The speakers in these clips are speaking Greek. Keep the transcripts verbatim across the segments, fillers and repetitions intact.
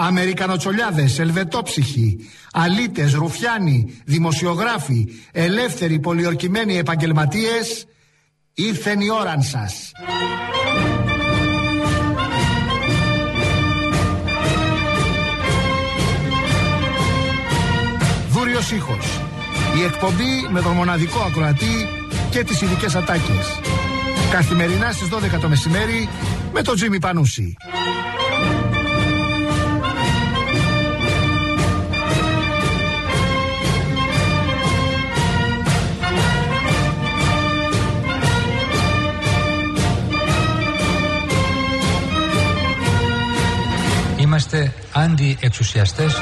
Αμερικανοτσολιάδες, ελβετόψυχοι, αλήτες, ρουφιάνοι, δημοσιογράφοι, ελεύθεροι πολιορκημένοι επαγγελματίες, ήρθεν η ώραν σας. Δούριος ήχος. Η εκπομπή με τον μοναδικό ακροατή και τις ειδικές ατάκες. Καθημερινά στις δώδεκα το μεσημέρι με τον Τζίμι Πανούση. Είμαστε αντιεξουσιαστές.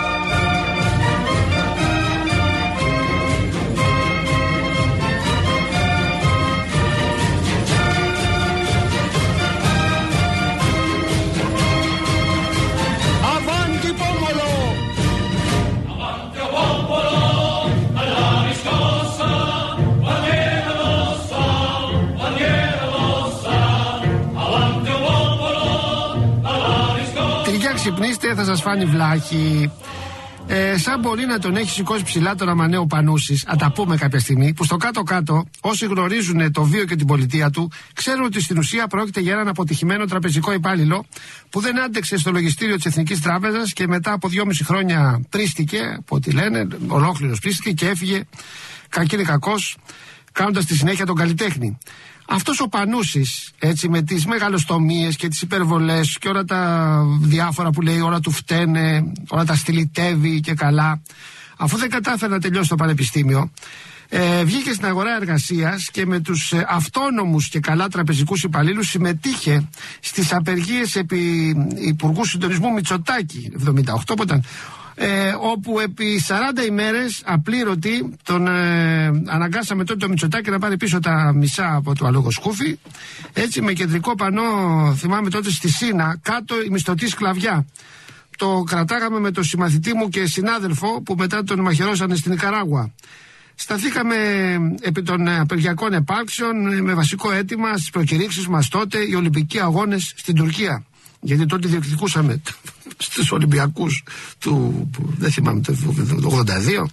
Ξυπνήστε, θα σας φάνει βλάχη. Ε, σαν μπορεί να τον έχει σηκώσει ψηλά τον Αμαναίο Πανούσης, α τα πούμε κάποια στιγμή, που στο κάτω-κάτω όσοι γνωρίζουν το βίο και την πολιτεία του, ξέρουν ότι στην ουσία πρόκειται για έναν αποτυχημένο τραπεζικό υπάλληλο που δεν άντεξε στο λογιστήριο της Εθνικής Τράπεζας και μετά από δυόμιση χρόνια πρίστηκε, από ό,τι λένε, ολόκληρος πρίστηκε και έφυγε κακήν κακός, κάνοντας στη συνέχεια τον καλλιτέχνη. Αυτός ο Πανούσης, έτσι, με τις μεγαλοστομίες και τις υπερβολές και όλα τα διάφορα που λέει, όλα του φταίνε, όλα τα στυλιτεύει και καλά, αφού δεν κατάφερε να τελειώσει το πανεπιστήμιο, ε, βγήκε στην αγορά εργασίας και με τους ε, αυτόνομους και καλά τραπεζικούς υπαλλήλους συμμετείχε στις απεργίες επί Υπουργού Συντονισμού Μητσοτάκη, εβδομήντα οκτώ που ήταν, Ε, όπου επί σαράντα ημέρες απλήρωτη τον ε, αναγκάσαμε τότε το Μητσοτάκη να πάρει πίσω τα μισά από το αλόγο σκούφι, έτσι, με κεντρικό πανό, θυμάμαι τότε στη Σίνα, κάτω η μισθωτή σκλαβιά. Το κρατάγαμε με το συμμαθητή μου και συνάδελφο που μετά τον μαχαιρώσανε στην Νικαράγουα. Σταθήκαμε επί των απεργιακών επάρξεων με βασικό αίτημα στις προκηρύξεις μας τότε οι Ολυμπικοί Αγώνες στην Τουρκία. Γιατί τότε διεκδικούσαμε στους Ολυμπιακούς του, που, δεν θυμάμαι, το ογδόντα δύο.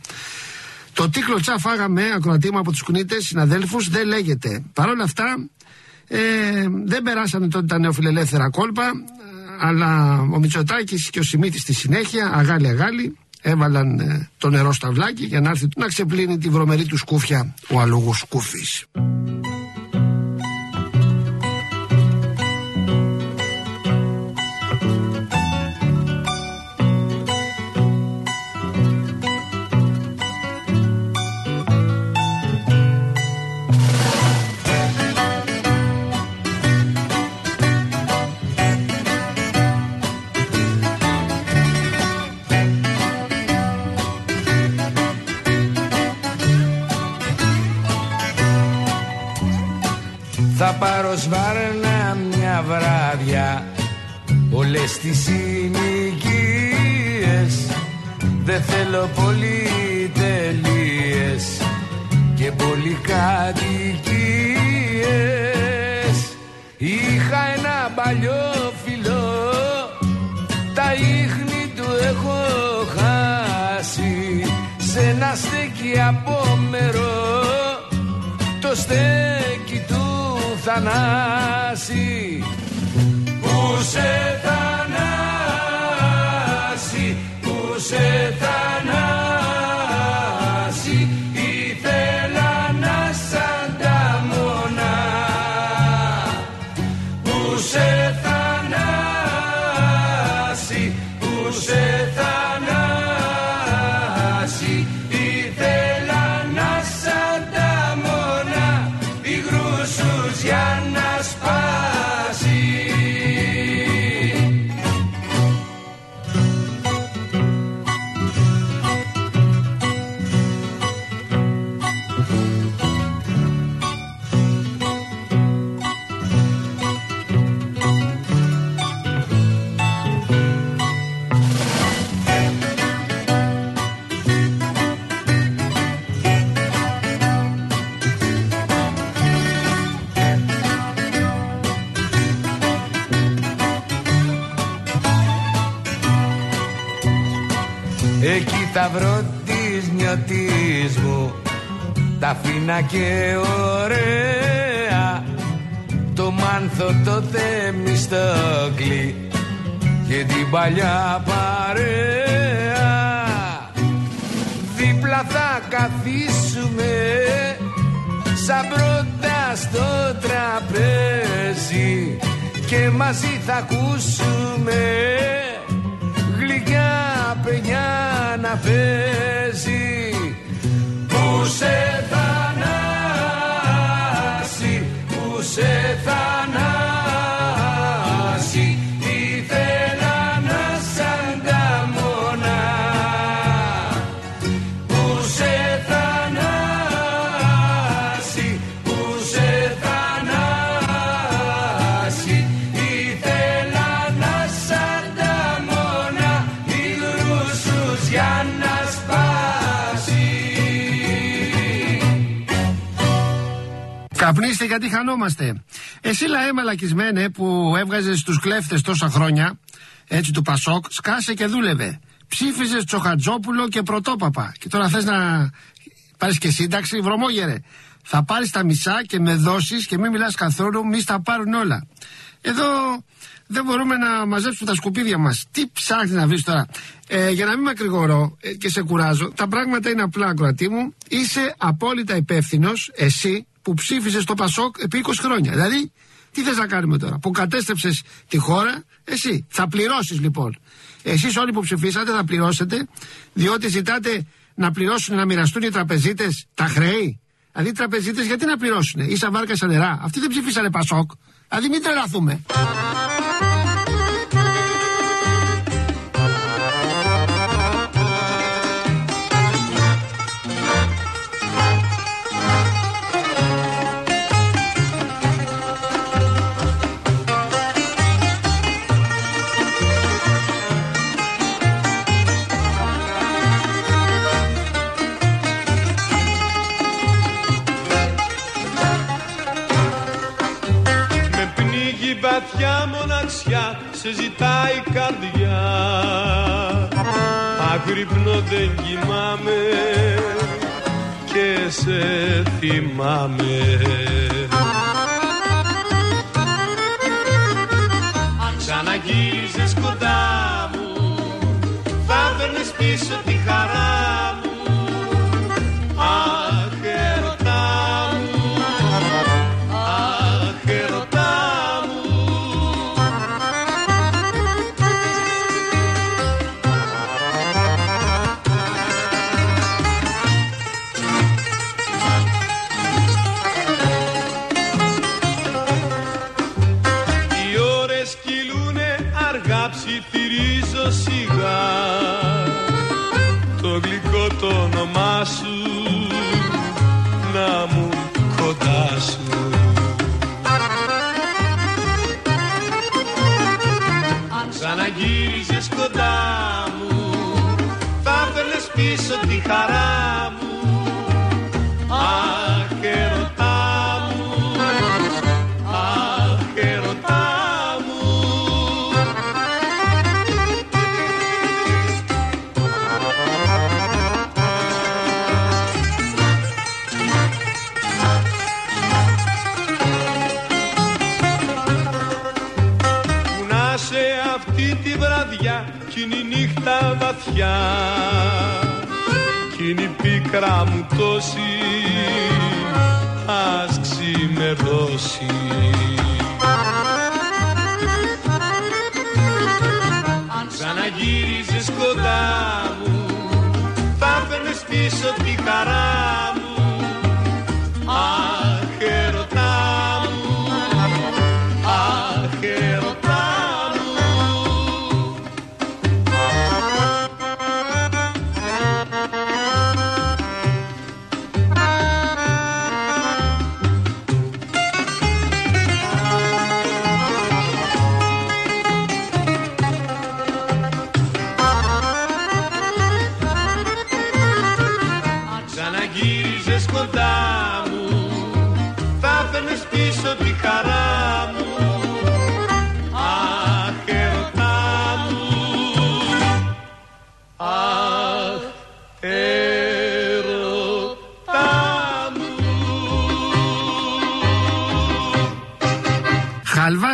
Το τι κλωτσά φάγαμε ακροατήμα από τους κουνίτες συναδέλφους δεν λέγεται. Παρ' όλα αυτά ε, δεν περάσανε τότε τα νεοφιλελεύθερα κόλπα, αλλά ο Μητσοτάκης και ο Σιμίτης στη συνέχεια, αγάλι αγάλι, έβαλαν ε, το νερό στα βλάκι για να έρθει να ξεπλύνει τη βρωμερή του σκούφια ο αλόγος σκούφης. Θα πάρω σβάρνα μια βράδια όλες τις συνοικίες. Δεν θέλω πολυτελείες και πολυκατοικίες. Είχα ένα παλιό φιλό, τα ίχνη του έχω χάσει. Σε ένα στέκι απόμερο, το στέκι του Θανάση. Που σε Θανάση, που σε Θανάση, ήθελα να σαν τα μονά. Που σε Θανάση, που σε Θανάση, ήθελα να σαν τα μονά. Υγρούσους για να σπάσει. εκεί θα βρω τις νιώτης μου, τα φίνα και ωραία, το Μάνθο, το Θεμιστόκλη και την παλιά παρέα. Δίπλα θα καθίσουμε σαν πρώτα στο τραπέζι και μαζί θα ακούσουμε γλυκιά παινιά να παίζει. Που σε θανάσει, που σε θανάσει, ήθελα να σ' ανταμώνα. Που σε θανάσει, που σε θανάσει, ήθελα να σ' ανταμώνα, υγρούς σου για να σπάσει. Καπνίστε γιατί χανόμαστε. Εσύ λαέ μαλακισμένε που έβγαζες τους κλέφτες τόσα χρόνια, έτσι του Πασόκ, σκάσε και δούλευε. Ψήφιζες Τσοχατζόπουλο και Πρωτόπαπα και τώρα θες να πάρεις και σύνταξη, βρωμόγερε. Θα πάρεις τα μισά και με δώσεις και μην μιλάς καθόλου, μη στα πάρουν όλα. Εδώ δεν μπορούμε να μαζέψουμε τα σκουπίδια μας. Τι ψάχνεις να βρεις τώρα? Ε, για να μην μακρηγορώ ε, και σε κουράζω, τα πράγματα είναι απλά, ακροατή μου. Είσαι απόλυτα υπεύθυνος, εσύ, που ψήφισες το Πασόκ επί είκοσι χρόνια. Δηλαδή, τι θες να κάνουμε τώρα? Που κατέστρεψες τη χώρα, εσύ. Θα πληρώσεις λοιπόν. Εσείς όλοι που ψηφίσατε θα πληρώσετε, διότι ζητάτε να πληρώσουν, να μοιραστούν οι τραπεζίτες τα χρέη. Δηλαδή οι τραπεζίτες γιατί να πληρώσουν? Ίσα βάρκα σαν νερά. Αυτοί δεν ψηφίσανε Πασόκ. Δηλαδή μην τρελαθούμε. Βαθιά μοναξιά σε ζητάει η καρδιά, αγρύπνο δεν κοιμάμαι και σε θυμάμαι. Αν ξαναγύριζες κοντά μου θα παίρνεις πίσω τη χαρά μου. Αχ, ερωτά μου, αχ, ερωτά. Ψιθυρίζω σιγά το γλυκό το όνομά σου να μου κοντά σου. Αν ξαναγύριζες κοντά μου θα φέρνες πίσω τη χαρά μου. Αχ, ερωτά μου, αχ, ερωτά. Κι είναι η νύχτα βαθιά κι είναι η πίκρα μου τόση, ας ξημερώσει. Αν ξαναγύριζες κοντά μου θα φέρνες πίσω τη χαρά μου. Αχ, ερωτά μου, αχ, ερωτά.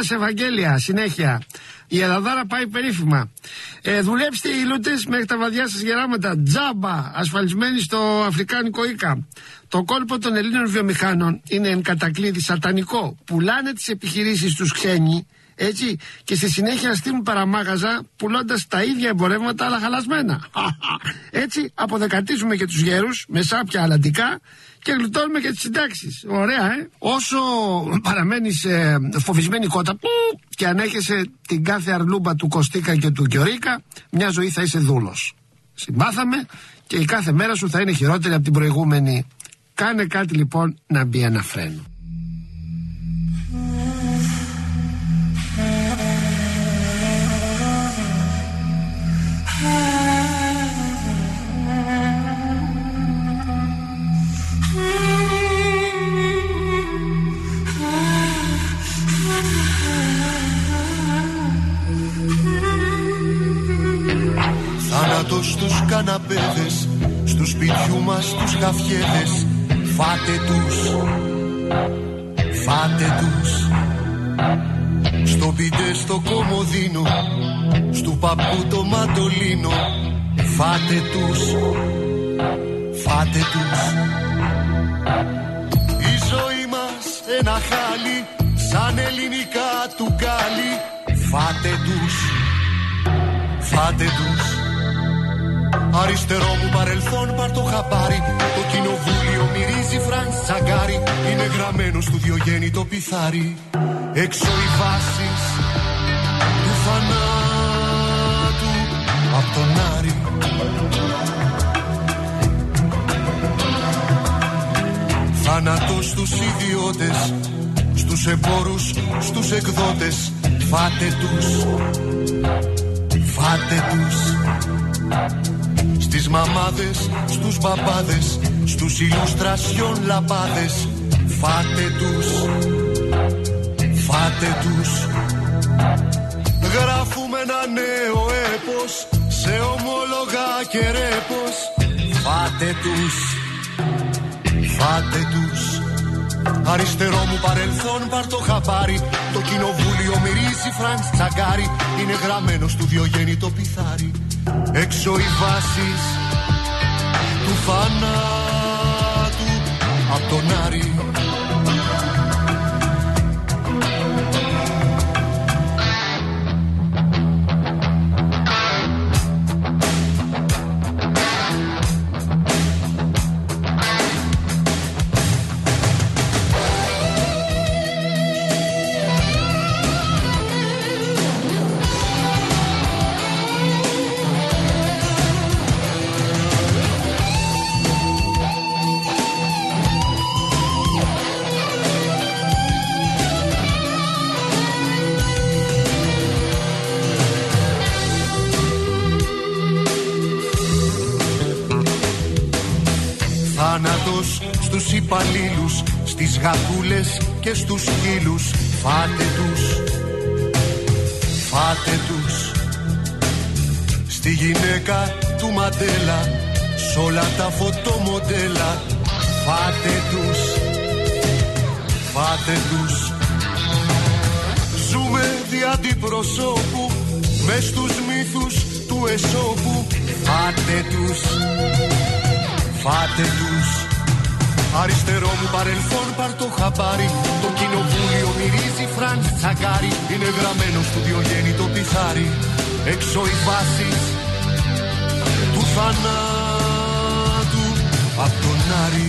μας Ευαγγέλια, συνέχεια. Η Ελλαδάρα πάει περίφημα. Ε, δουλέψτε οι λούτες μέχρι τα βαδιά σας γεράματα. Τζάμπα, ασφαλισμένοι στο Αφρικάνικο Ίκα. Το κόλπο των Ελλήνων βιομηχάνων είναι εν κατακλείδη σατανικό. Πουλάνε τις επιχειρήσεις τους ξένοι, έτσι, και στη συνέχεια στείλουν παραμάγαζα πουλώντας τα ίδια εμπορεύματα αλλά χαλασμένα. Έτσι αποδεκατίζουμε και τους γέρους με σάπια αλλαντικά και γλιτώνουμε και τις συντάξεις. Ωραία, ε! Όσο παραμένεις ε, φοβισμένη κότα και ανέχεσαι την κάθε αρλούμπα του Κωστίκα και του Κιωρίκα, μια ζωή θα είσαι δούλος. Συμπάθαμε και η κάθε μέρα σου θα είναι χειρότερη από την προηγούμενη. Κάνε κάτι λοιπόν να μπει ένα φρένο. Θάνατος στους καναπέδες, στους σπιτιού μας τους χαφιέδες. Φάτε τους, φάτε τους. Στο πιτέ στο κομμωδίνο, στου παππού το μαντολίνο. Φάτε τους, φάτε τους. Η ζωή μας ένα χάλι, σαν ελληνικά του γκάλι. Φάτε τους, φάτε τους. Αριστερό μου παρελθόν πάρ' το χαπάρι. Το κοινοβούλιο μυρίζει Φρανς Τσαγκάρι. Είναι γραμμένο στο Διογέννη το πιθάρι. Έξω οι βάσεις του θανάτου απ' τον Άρη. Θάνατος στους ιδιώτες, στους εμπόρους, στους εκδότες. Φάτε τους, φάτε τους. Στις μαμάδες, στους μπαμπάδες, στους ηλουστρασιόν λαπάδες. Φάτε τους, φάτε τους. Γράφουμε ένα νέο έπος, σε ομόλογα και ρέπος. Φάτε τους, φάτε τους. Αριστερό μου παρελθόν πάρ' το χαπάρι. Το κοινοβούλιο μυρίζει Φρανς Τσαγκάρι. Είναι γραμμένο στο Διογέννη το πιθάρι. Έξω οι βάσεις του θανάτου απ' τον Άρη. Θάνατος στους υπαλλήλους, στις γατούλες και στους σκύλους. Φάτε τους, φάτε τους. Στη γυναίκα του Μαντέλα, σ' όλα τα φωτομοντέλα. Φάτε τους, φάτε τους. Ζούμε δι' αντιπροσώπου, μες στους μύθους του Εσώπου. Φάτε τους, φάτε τους. Αριστερό μου παρελθόν πάρ' το χαπάρι. Το κοινοβούλιο μυρίζει Φρανς Τσαγκάρι. Είναι γραμμένο στο Διογέννη το πιθάρι. Έξω οι βάσεις του θανάτου απ' τον Άρη.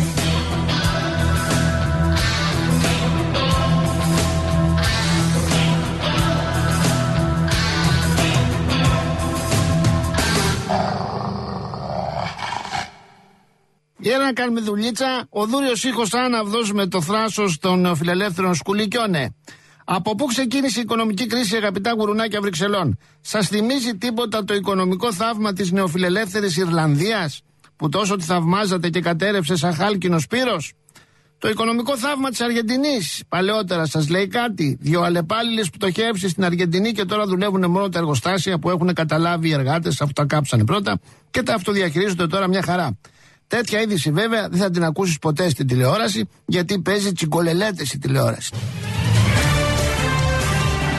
Για να κάνουμε δουλίτσα, ο δούριος ήχος άναυδος με το θράσος των φιλελεύθερων σκουλικιώνε. Από πού ξεκίνησε η οικονομική κρίση, αγαπητά γουρουνάκια Βρυξελών? Σας θυμίζει τίποτα το οικονομικό θαύμα της νεοφιλελεύθερης Ιρλανδίας, που τόσο τη θαυμάζατε και κατέρευσε σαν χάλκινο Σπύρος? Το οικονομικό θαύμα της Αργεντινής, παλαιότερα σας λέει κάτι? Δύο αλλεπάλληλες πτωχεύσεις στην Αργεντινή και τώρα δουλεύουν μόνο τα εργοστάσια που έχουν καταλάβει οι εργάτες, αφού τα κάψανε πρώτα, και τα αυτοδιαχειρίζονται τώρα μια χαρά. Τέτοια είδηση βέβαια δεν θα την ακούσεις ποτέ στην τηλεόραση, γιατί παίζει τσιγκολελέτες η τηλεόραση.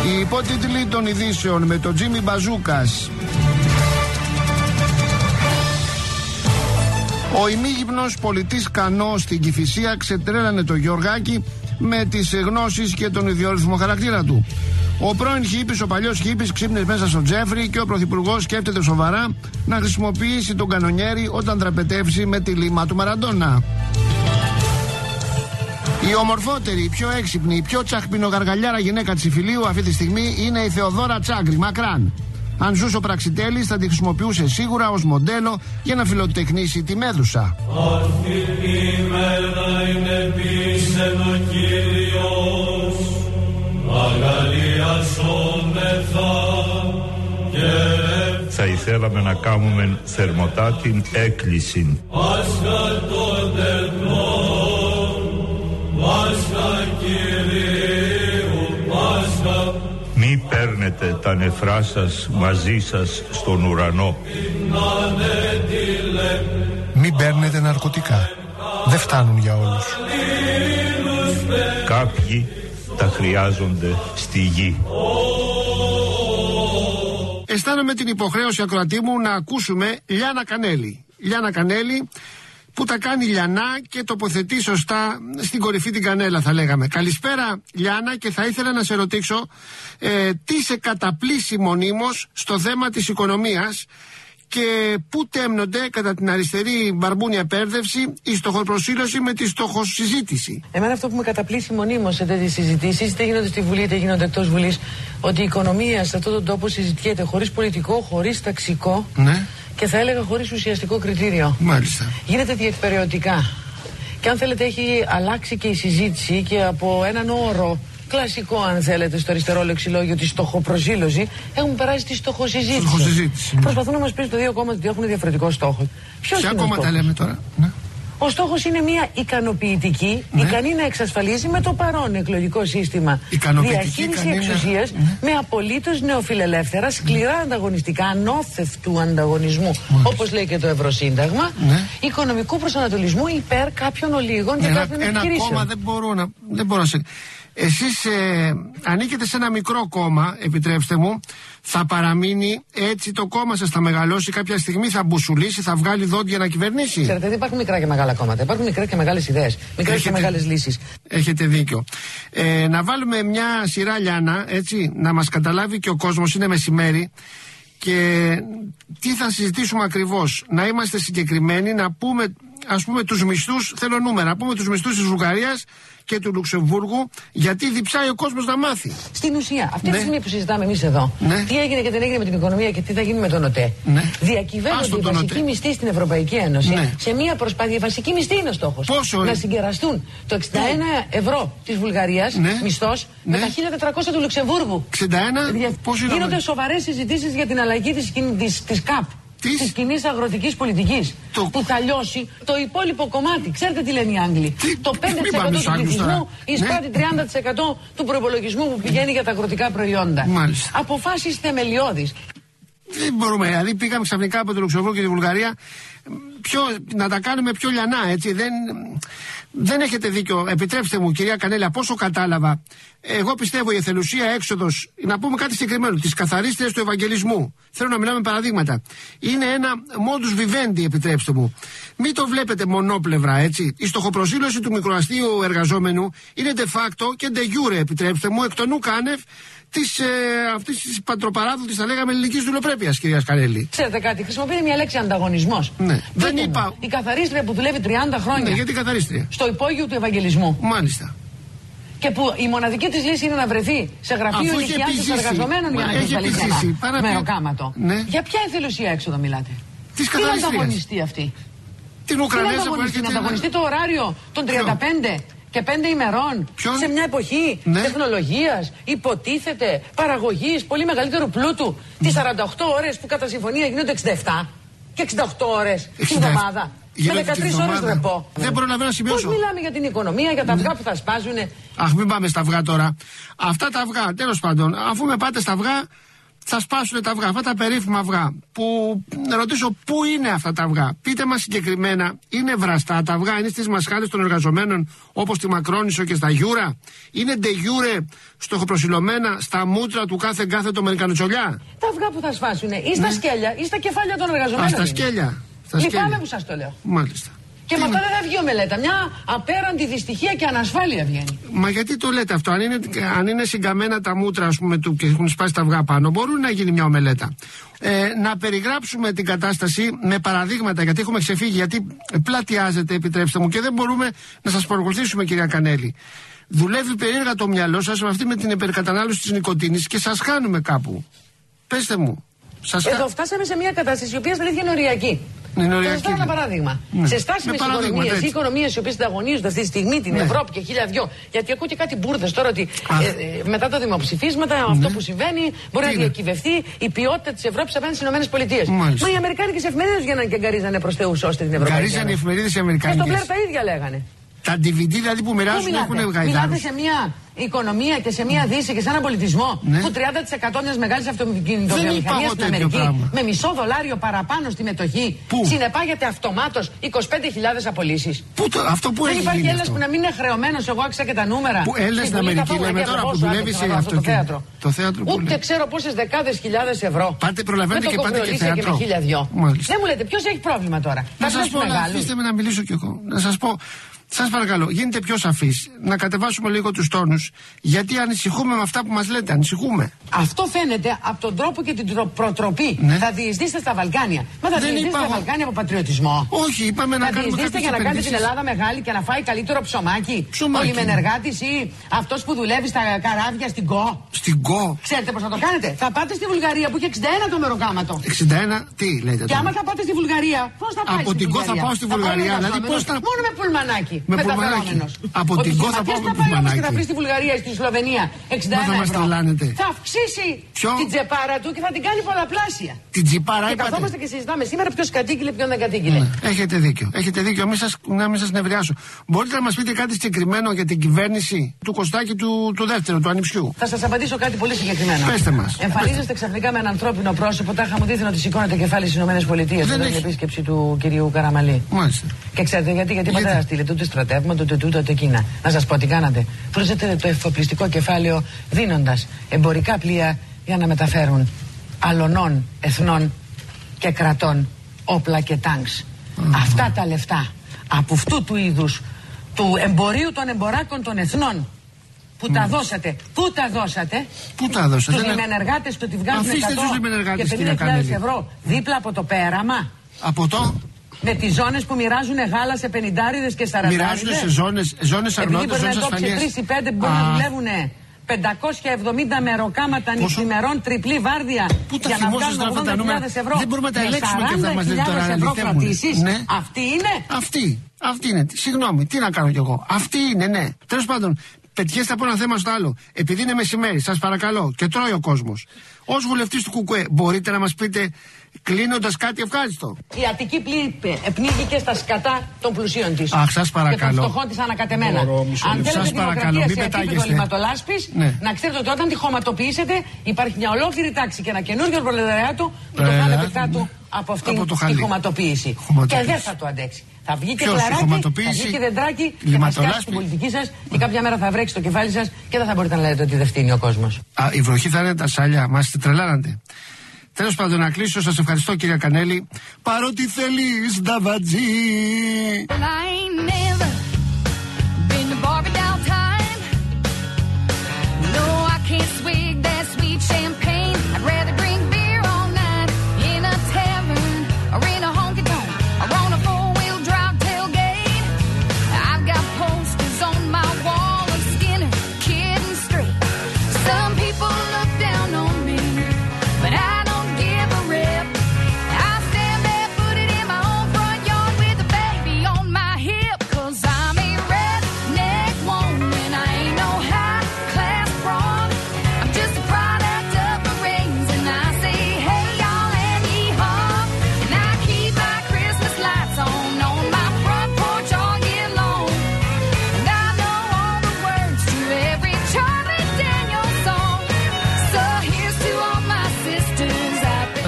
Οι υπότιτλοι των ειδήσεων με τον Τζίμι Μπαζούκας. Ο ημίγυμνος πολιτής Κανό στην Κηφισία ξετρέλανε το Γεωργάκη με τις γνώσεις και τον ιδιόρυθμο χαρακτήρα του. Ο πρώην χίπης, ο παλιός χίπης, ξύπνησε μέσα στο Τζέφρι και ο πρωθυπουργός σκέφτεται σοβαρά να χρησιμοποιήσει τον κανονιέρι όταν τραπετεύσει με τη λίμα του Μαραντόνα. Η ομορφότερη, η πιο έξυπνη, η πιο τσαχπινογαργαλιάρα γυναίκα της Ιφιλίου αυτή τη στιγμή είναι η Θεοδόρα Τσάγκρη, μακράν. Αν ζούσε ο Πραξιτέλης θα τη χρησιμοποιούσε σίγουρα ως μοντέλο για να φιλοτεχνήσει τη Μέδουσα. Θα ήθελαμε να κάνουμε θερμοτά την έκκληση. Μη παίρνετε τα νεφρά σας μαζί σας στον ουρανό. Μην παίρνετε ναρκωτικά. Δεν φτάνουν για όλους. Κάποιοι τα χρειάζονται στη γη. Αισθάνομαι την υποχρέωση, ακροατή μου, να ακούσουμε Λιάννα Κανέλη. Λιάννα Κανέλη που τα κάνει λιανά και τοποθετεί σωστά στην κορυφή την κανέλα, θα λέγαμε. Καλησπέρα Λιάννα, και θα ήθελα να σε ρωτήσω ε, τι σε καταπλήσει μονίμως στο θέμα της οικονομίας και πού τέμνονται κατά την αριστερή μπαρμπούνια πέρδευση η στοχοπροσήλωση με τη στοχοσυζήτηση. Εμένα αυτό που με καταπλήσει μονίμως σε τέτοιες συζητήσεις, είτε γίνονται στη Βουλή είτε γίνονται εκτός Βουλής, ότι η οικονομία σε αυτόν τον τόπο συζητιέται χωρίς πολιτικό, χωρίς ταξικό. Ναι. Και θα έλεγα χωρίς ουσιαστικό κριτήριο. Μάλιστα. Γίνεται διεκπεραιωτικά. Και αν θέλετε έχει αλλάξει και η συζήτηση και από έναν όρο κλασικό, αν θέλετε, στο αριστερό λεξιλόγιο, τη στοχοπροσήλωση, έχουμε περάσει στη στοχοσυζήτηση. Στοχοσυζήτηση. Προσπαθούν να μας πείσουν τα δύο κόμματα ότι έχουν διαφορετικό στόχο. Ποιος Ποια είναι ο κόμματα λέμε τώρα? Ναι. Ο στόχος είναι μια ικανοποιητική, ναι, ικανή να εξασφαλίζει με το παρόν εκλογικό σύστημα διαχείριση εξουσίας, ναι, με απολύτως νεοφιλελεύθερα, σκληρά ανταγωνιστικά, ανώθευτου ανταγωνισμού, όπως λέει και το Ευρωσύνταγμα, ναι, οικονομικού προσανατολισμού υπέρ κάποιων ολίγων και ένα, κάποιων ένα επιχειρήσεων. Ένα κόμμα δεν μπορώ να, δεν μπορώ να σε... Εσείς ε, ανήκετε σε ένα μικρό κόμμα, επιτρέψτε μου. Θα παραμείνει έτσι το κόμμα σας, θα μεγαλώσει κάποια στιγμή, θα μπουσουλήσει, θα βγάλει δόντια να κυβερνήσει? Ξέρετε, δεν υπάρχουν μικρά και μεγάλα κόμματα. Υπάρχουν μικρά και μεγάλες ιδέες, μικρές και μεγάλες λύσεις. Έχετε δίκιο. Ε, να βάλουμε μια σειρά, Λιάννα, έτσι, να μας καταλάβει και ο κόσμος, είναι μεσημέρι. Και τι θα συζητήσουμε ακριβώς? Να είμαστε συγκεκριμένοι, να πούμε, ας πούμε, τους μισθούς, θέλω νούμερα, να πούμε τους μισθούς της Βουλγαρίας και του Λουξεμβούργου, γιατί διψάει ο κόσμος να μάθει. Στην ουσία, αυτή, ναι, τη στιγμή που συζητάμε εμείς εδώ, ναι, τι έγινε και δεν έγινε με την οικονομία και τι θα γίνει με τον ΟΤΕ, ναι, διακυβεύονται οι βασικοί μισθοί στην Ευρωπαϊκή Ένωση, ναι, σε μια προσπάθεια. Η βασική μισθή είναι ο στόχος. Πόσο, να συγκεραστούν το εξήντα ένα ευρώ της Βουλγαρίας, ναι, μισθός, ναι, με τα χίλια τετρακόσια του Λουξεμβούργου. εξήντα ένα, πώς είναι? Γίνονται σοβαρές συζητήσεις για την αλλαγή της, της, της ΚΑΠ. Της κοινής αγροτικής πολιτικής, το... που θα λιώσει το υπόλοιπο κομμάτι. Ξέρετε τι λένε οι Άγγλοι? Τι... Το πέντε τοις εκατό του πληθυσμού εισπράττει τριάντα τοις εκατό του προϋπολογισμού που πηγαίνει για τα αγροτικά προϊόντα. Μάλιστα. Αποφάσεις θεμελιώδεις. Δεν μπορούμε, δηλαδή πήγαμε ξαφνικά από το Λουξεμβούργο και τη Βουλγαρία πιο, να τα κάνουμε πιο λιανά, έτσι. Δεν, δεν έχετε δίκιο. Επιτρέψτε μου, κυρία Κανέλα, πόσο κατάλαβα, εγώ πιστεύω η εθελουσία έξοδος, να πούμε κάτι συγκεκριμένο, της καθαρίστριας του Ευαγγελισμού. Θέλω να μιλάμε παραδείγματα. Είναι ένα modus vivendi, επιτρέψτε μου. Μην το βλέπετε μονόπλευρα, έτσι. Η στοχοπροσήλωση του μικροαστίου εργαζόμενου είναι de facto και de jure, επιτρέψτε μου, εκ των ουκ άνευ της, ε, αυτής της πατροπαράδοτης, θα λέγαμε, ελληνικής δουλοπρέπειας, κυρία Κανέλη. Ξέρετε κάτι, χρησιμοποιείται μια λέξη ανταγωνισμός. Ναι. Δεν είπα. Η καθαρίστρια που δουλεύει τριάντα χρόνια. Ναι, γιατί καθαρίστρια? Στο υπόγειο του Ευαγγελισμού. Μάλιστα. Και που η μοναδική της λύση είναι να βρεθεί σε γραφείο ενοικιάσεως εργαζομένων για να εξασφαλίσει ένα μεροκάματο. Ναι. Για ποια εθελουσία έξοδο μιλάτε? Της καθαρίστριας. Τι ανταγωνιστεί αυτή? Την Ουκρανέζα που έρχεται. Να ανταγωνιστεί το ωράριο των τριάντα πέντε και πέντε ημερών. Ποιον? Σε μια εποχή, ναι, τεχνολογίας, υποτίθεται, παραγωγής, πολύ μεγαλύτερου πλούτου. Τις σαράντα οκτώ ώρες που κατά συμφωνία γίνονται εξήντα επτά και εξήντα οκτώ ώρες την εβδομάδα. Με δεκατρείς ώρες ρεπό. Δεν προλαβαίνω να σημειώσω. Πώς μιλάμε για την οικονομία, για τα αυγά, ναι, που θα σπάζουνε? Αχ, μην πάμε στα αυγά τώρα. Αυτά τα αυγά, τέλος πάντων, αφού με πάτε στα αυγά, θα σπάσουν τα αυγά, αυτά τα περίφημα αυγά. Που να ρωτήσω πού είναι αυτά τα αυγά. Πείτε μας συγκεκριμένα, είναι βραστά τα αυγά, είναι στις μασχάλες των εργαζομένων όπως στη Μακρόνισσο και στα Γιούρα. Είναι ντε γιούρε στοχοπροσιλωμένα στα μούτρα του κάθε κάθετο Αμερικανοτσολιά. Τα αυγά που θα σπάσουν ή στα ναι. σκέλια ή στα κεφάλια των εργαζομένων. Α, στα σκέλια. Στα Λυπάμαι που σας το λέω. Μάλιστα. Και με αυτό δεν θα βγει ομελέτα. Μια απέραντη δυστυχία και ανασφάλεια βγαίνει. Μα γιατί το λέτε αυτό, αν είναι, αν είναι συγκαμμένα τα μούτρα, ας πούμε, του και έχουν σπάσει τα αυγά πάνω, μπορούν να γίνει μια ομελέτα. Ε, να περιγράψουμε την κατάσταση με παραδείγματα, γιατί έχουμε ξεφύγει, γιατί πλατιάζεται, επιτρέψτε μου, και δεν μπορούμε να σας παρακολουθήσουμε, κυρία Κανέλη. Δουλεύει περίεργα το μυαλό σας με αυτή με την υπερκατανάλωση της νοικοτήνης και σας χάνουμε κάπου. Πέστε μου. Σας Εδώ φτάσαμε σε μια κατάσταση η οποία στην αλήθεια είναι οριακή. Θα σας δώσω ένα παράδειγμα. Ναι. Σε στάσιμες οικονομίες ή οικονομίες οι οποίες συνταγωνίζονται αυτή τη στιγμή την ναι. Ευρώπη και χίλια δυο. Γιατί ακούω και κάτι μπουρδες τώρα ότι ε, ε, μετά τα δημοψηφίσματα, ναι. αυτό που συμβαίνει μπορεί Τι να διακυβευτεί η ποιότητα της Ευρώπης απέναντι στις ΗΠΑ. Μα οι Αμερικάνικες εφημερίδες βγαίναν και γκαρίζανε προς Θεούς ώστε την Ευρωπαϊκή. Γκαρίζανε οι εφημερίδες οι Αμερικάνικες. Και στον Μπλερ τα ίδια λέγανε. Τα ντι βι ντι δηλαδή που μοιράζουν έχουν γαϊδάρους. Μιλάτε σε μια οικονομία και σε μια δύση και σε έναν πολιτισμό ναι. που τριάντα τοις εκατό μιας μεγάλης αυτοκινητοβιομηχανίας στην Αμερική πράγμα. με μισό δολάριο παραπάνω στη μετοχή πού? συνεπάγεται αυτομάτως είκοσι πέντε χιλιάδες απολύσεις. Πού το, αυτό που δεν υπάρχει Έλληνας που να μην είναι χρεωμένος. Εγώ άκουσα και τα νούμερα. Που Έλληνας στην Αμερική λέμε τώρα που δουλεύει σε αυτό το θέατρο. Το θέατρο Ούτε ξέρω πόσες δεκάδες χιλιάδες ευρώ. Πάτε προλαβαίνετε και πάτε και θέατρο. Δεν μου λέτε ποιος έχει πρόβλημα τώρα. Να σας πω, αφήστε με να μιλήσω κι εγώ. Να σας πω. Σας παρακαλώ, γίνετε πιο σαφείς, να κατεβάσουμε λίγο τους τόνους, γιατί ανησυχούμε με αυτά που μας λέτε, ανησυχούμε. Αυτό φαίνεται από τον τρόπο και την προτροπή. Ναι. Θα διεισδύσετε στα Βαλκάνια. Μα θα διεισδύσετε στα Βαλκάνια από πατριωτισμό. Όχι, είπαμε να θα κάνουμε κάποιες για να κάνετε την Ελλάδα μεγάλη και να φάει καλύτερο ψωμάκι. Ψωμάκι. Ο λιμενεργάτης ή αυτός που δουλεύει στα καράβια στην ΚΟ. Στην ΚΟ. Ξέρετε πώς θα το κάνετε. Θα πάτε στη Βουλγαρία που έχει εξήντα ένα το μεροκάματο. εξήντα ένα, τι λέτε. Και άμα θα πάτε στη Βουλγαρία, πώς θα πάτε. Από την ΚΟ θα πάω στη Βουλγαρία. Δηλαδή πώς θα. Μόνο με πουλμανάκι. Με πουλμανάκι. Από την ΚΟ θα πάω με πουλμανάκι. Και θα βρει στη Βουλγαρία ή στη Σλοβενία εξήντα ένα ευρώ. Θα αυξήσει Ποιο? την τσεπάρα του και θα την κάνει πολλαπλάσια. Την τσιπάρα, και είπατε. καθόμαστε και συζητάμε σήμερα ποιος κατήγγειλε, ποιον δεν κατήγγειλε. Ναι. Έχετε δίκιο. Έχετε δίκιο. Μην σας, να μην σας νευριάσω. Μπορείτε να μας πείτε κάτι συγκεκριμένο για την κυβέρνηση του Κωστάκη του, του δεύτερου, του ανιψιού. Θα σας απαντήσω κάτι πολύ συγκεκριμένο. Πέστε μας. Εμφανίζεστε ξαφνικά με ένα ανθρώπινο πρόσωπο. Τάχα μου δείχνει ότι σηκώνεται κεφάλι στις ΗΠΑ μετά την επίσκεψη του κυρίου Καραμαλή. Μάλιστα. Και ξέρετε γιατί, γιατί είπατε να στείλετε ούτε στρατεύματα ούτε τούτο ούτε εκείνα. Να σας πω τι κάνατε. Προσθέτετε το εφοπλιστικό κεφάλαιο δίνοντας εμπορικά πλοία για να μεταφέρουν αλωνών, εθνών και κρατών όπλα και τάγκς. Mm. Αυτά τα λεφτά από αυτού του είδους του εμπορίου των εμποράκων των εθνών που mm. τα δώσατε, πού τα δώσατε, πού τα δώσατε, τους λιμενεργάτες του ότι βγάζουν εκατό και πενήντα χιλιάδες ευρώ δίπλα από το πέραμα. Από το με τις ζώνες που μοιράζουν γάλα σε πενηντάριδες και σαραντάριδες. Μοιράζουν σε ζώνες, ζώνες αρνότητας, ζώνες ασφαλείας. Επειδή τρεις ή πέντε που μπορούν να δουλεύουν πεντακόσια εβδομήντα μεροκάματα νυχθημερών τριπλή βάρδια για να βγάλουν ογδόντα χιλιάδες ευρώ. Δεν μπορούμε να τα ελέγξουμε και θα μας λέτε τώρα ευρώ κρατήσεις. Ναι. Αυτή είναι. Αυτή. Αυτή είναι. Συγγνώμη, τι να κάνω κι εγώ. Αυτή είναι, ναι. Τέλος πάντων, πετιέστε από ένα θέμα στο άλλο. Επειδή είναι μεσημέρι, σας παρακαλώ, και τρώει ο κόσμος. Ως βουλευτής του ΚΚΕ, μπορείτε να μας πείτε, κλείνοντας, κάτι ευχάριστο. Η Αττική πνίγηκε στα σκατά των πλουσίων της. Αχ, σας παρακαλώ. Και των φτωχών της ανακατεμένα. Αν θέλετε δημοκρατία σε επίπεδο λιματολάσπης, ναι. να ξέρετε ότι όταν τη χωματοποιήσετε, υπάρχει μια ολόκληρη τάξη και ένα καινούργιο προλεταριάτο που το χάνετε κάτω από αυτήν τη χωματοποίηση. Και δεν θα το αντέξει. Θα βγει και κλαράκι, θα βγει και δεντράκι και θα σκάσει την πολιτική σας και κάποια μέρα θα βρέξει το κεφάλι σας και δεν θα μπορείτε να λέτε ότι δεν φτύνει ο κόσμος. Α, η βροχή θα είναι τα σάλια, μας τρελάνατε. Τέλος πάντων, να κλείσω, σας ευχαριστώ κυρία Κανέλη. Παρότι θέλεις νταβατζή.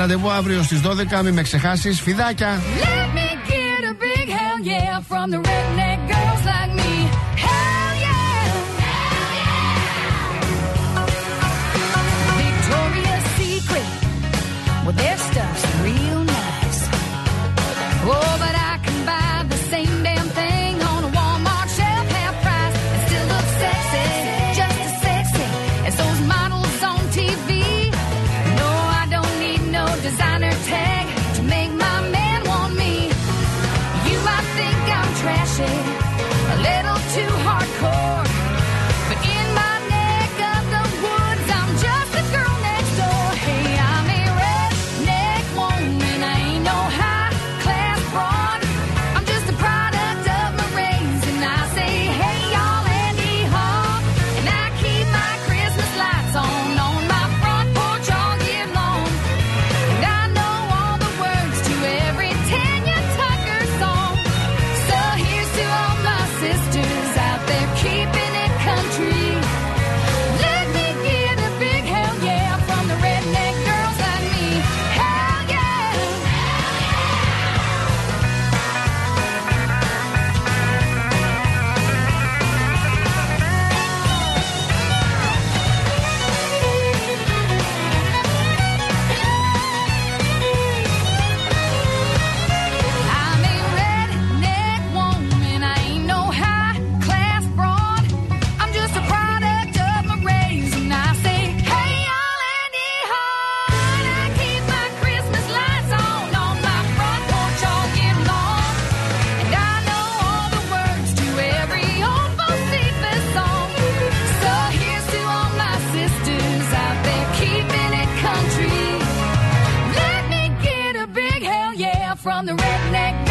ραντεβού αύριο στις δώδεκα. Μην με ξεχάσεις. Φιδάκια. Let me get a big hell yeah from the redneck girls like me. Hell yeah. Hell yeah. Victoria's Secret. Well, their stuff's real nice. Oh, but I can buy the same damn thing on a Walmart shelf, half price, and still look sexy, just as sexy as those models on T V. No, I don't need no designer tag to make my man want me. You might think I'm trashy, a little too hardcore, but in my neck of the woods, I'm just a girl next door. Hey, I'm a redneck woman, I ain't no high class broad. I'm just a product of my race, and I say, hey y'all, Andy Hall, and I keep my Christmas lights on on my front porch all year long, and I know all the words to every Tanya Tucker song. So here's to all my sisters out there keeping it country. Let me get a big hell yeah from the redneck girls like me. Hell yeah. I'm a redneck woman, I ain't no high class broad. I'm just a product of my race, and I say, hey y'all, Andy Hall, and I keep my Christmas lights on on my front porch all year long, and I know all the words to every old Bocephus song. So here's to all my sisters out there keeping it country. Let me get a big hell yeah from the redneck